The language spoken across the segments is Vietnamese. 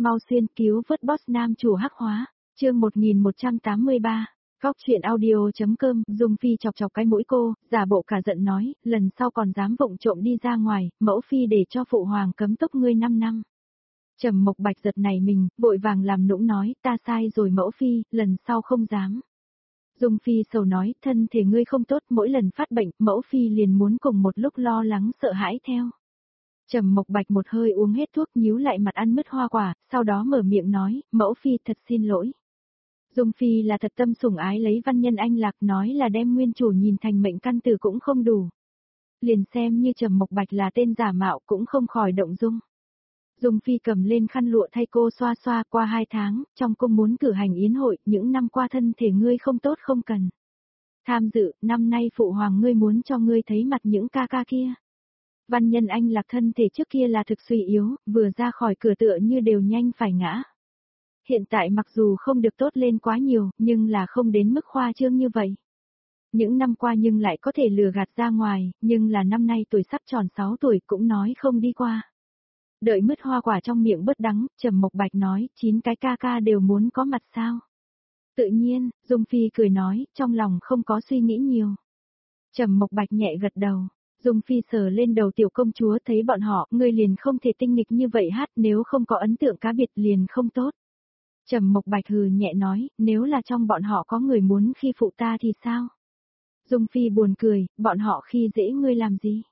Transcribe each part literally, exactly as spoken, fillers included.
Mau xuyên cứu vớt boss nam chủ hắc hóa, chương một nghìn một trăm tám mươi ba. Góc chuyện audio.com, Dung Phi chọc chọc cái mũi cô, giả bộ cả giận nói, lần sau còn dám vụng trộm đi ra ngoài, mẫu phi để cho phụ hoàng cấm túc ngươi năm năm. Trầm Mộc Bạch giật này mình, vội vàng làm nũng nói, ta sai rồi mẫu phi, lần sau không dám. Dung Phi sầu nói, thân thể ngươi không tốt, mỗi lần phát bệnh, mẫu phi liền muốn cùng một lúc lo lắng sợ hãi theo. Trầm Mộc Bạch một hơi uống hết thuốc, nhíu lại mặt ăn mứt hoa quả, sau đó mở miệng nói, mẫu phi thật xin lỗi. Dung Phi là thật tâm sủng ái lấy văn nhân anh lạc, nói là đem nguyên chủ nhìn thành mệnh căn tử cũng không đủ. Liền xem như Trầm Mộc Bạch là tên giả mạo cũng không khỏi động dung. Dung Phi cầm lên khăn lụa thay cô xoa xoa, qua hai tháng, trong cung muốn cử hành yến hội, những năm qua thân thể ngươi không tốt không cần tham dự, năm nay phụ hoàng ngươi muốn cho ngươi thấy mặt những ca ca kia. Văn nhân anh lạc thân thể trước kia là thực suy yếu, vừa ra khỏi cửa tựa như đều nhanh phải ngã. Hiện tại mặc dù không được tốt lên quá nhiều, nhưng là không đến mức khoa trương như vậy. Những năm qua nhưng lại có thể lừa gạt ra ngoài, nhưng là năm nay tuổi sắp tròn sáu tuổi cũng nói không đi qua. Đợi mứt hoa quả trong miệng bớt đắng, Trầm Mộc Bạch nói, chín cái ca ca đều muốn có mặt sao. Tự nhiên, Dung Phi cười nói, trong lòng không có suy nghĩ nhiều. Trầm Mộc Bạch nhẹ gật đầu. Dung Phi sờ lên đầu tiểu công chúa, thấy bọn họ, ngươi liền không thể tinh nghịch như vậy hát, nếu không có ấn tượng cá biệt liền không tốt. Trầm Mộc Bạch hừ nhẹ nói, nếu là trong bọn họ có người muốn khi phụ ta thì sao? Dung Phi buồn cười, bọn họ khi dễ ngươi làm gì?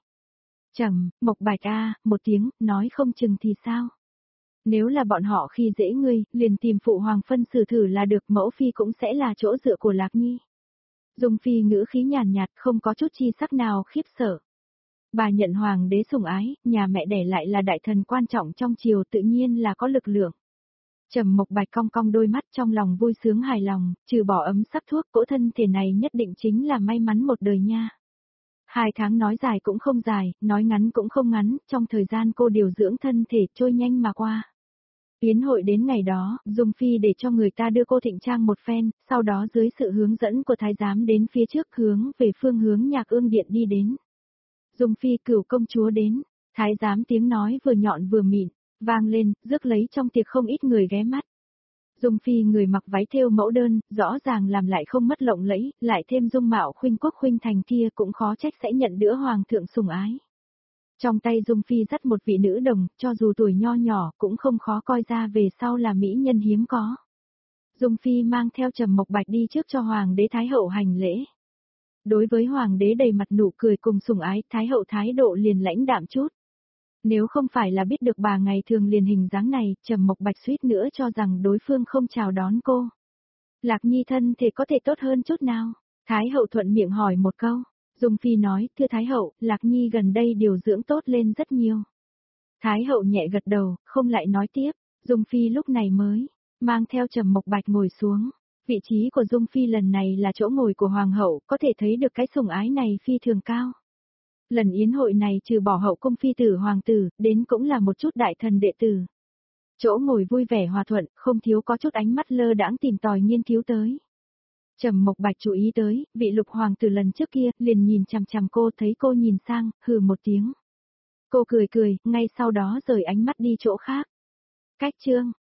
Trầm Mộc Bạch a, một tiếng, nói không chừng thì sao? Nếu là bọn họ khi dễ ngươi, liền tìm phụ hoàng phân xử thử là được, mẫu phi cũng sẽ là chỗ dựa của Lạc Nhi. Dung Phi ngữ khí nhàn nhạt, không có chút chi sắc nào khiếp sợ. Bà nhận hoàng đế sủng ái, nhà mẹ đẻ lại là đại thần quan trọng trong triều, tự nhiên là có lực lượng. Trầm Mộc Bạch cong cong đôi mắt, trong lòng vui sướng hài lòng, trừ bỏ ấm sắc thuốc, cỗ thân thể này nhất định chính là may mắn một đời nha. Hai tháng nói dài cũng không dài, nói ngắn cũng không ngắn, trong thời gian cô điều dưỡng thân thể trôi nhanh mà qua. Yến hội đến ngày đó, Dung Phi để cho người ta đưa cô thịnh trang một phen, sau đó dưới sự hướng dẫn của thái giám đến phía trước hướng về phương hướng Nhạc Ương Điện đi đến. Dung Phi cửu công chúa đến, thái giám tiếng nói vừa nhọn vừa mịn, vang lên, rước lấy trong tiệc không ít người ghé mắt. Dung Phi người mặc váy thêu mẫu đơn, rõ ràng làm lại không mất lộng lẫy, lại thêm dung mạo khuynh quốc khuynh thành kia cũng khó trách sẽ nhận đỡ hoàng thượng sủng ái. Trong tay Dung Phi dắt một vị nữ đồng, cho dù tuổi nho nhỏ cũng không khó coi ra về sau là mỹ nhân hiếm có. Dung Phi mang theo Trầm Mộc Bạch đi trước cho hoàng đế thái hậu hành lễ. Đối với hoàng đế đầy mặt nụ cười cùng sủng ái, thái hậu thái độ liền lãnh đạm chút. Nếu không phải là biết được bà ngày thường liền hình dáng này, Trầm Mộc Bạch suýt nữa cho rằng đối phương không chào đón cô. Lạc Nhi thân thể có thể tốt hơn chút nào? Thái hậu thuận miệng hỏi một câu. Dung Phi nói, thưa Thái hậu, Lạc Nhi gần đây điều dưỡng tốt lên rất nhiều. Thái hậu nhẹ gật đầu, không lại nói tiếp. Dung Phi lúc này mới mang theo Trầm Mộc Bạch ngồi xuống. Vị trí của Dung Phi lần này là chỗ ngồi của hoàng hậu, có thể thấy được cái sủng ái này phi thường cao. Lần yến hội này trừ bỏ hậu cung phi tử hoàng tử, đến cũng là một chút đại thần đệ tử. Chỗ ngồi vui vẻ hòa thuận, không thiếu có chút ánh mắt lơ đãng tìm tòi nghiên cứu tới. Trầm Mộc Bạch chú ý tới, vị lục hoàng tử lần trước kia, liền nhìn chằm chằm cô, thấy cô nhìn sang, hừ một tiếng. Cô cười cười, ngay sau đó rời ánh mắt đi chỗ khác. Cách chương,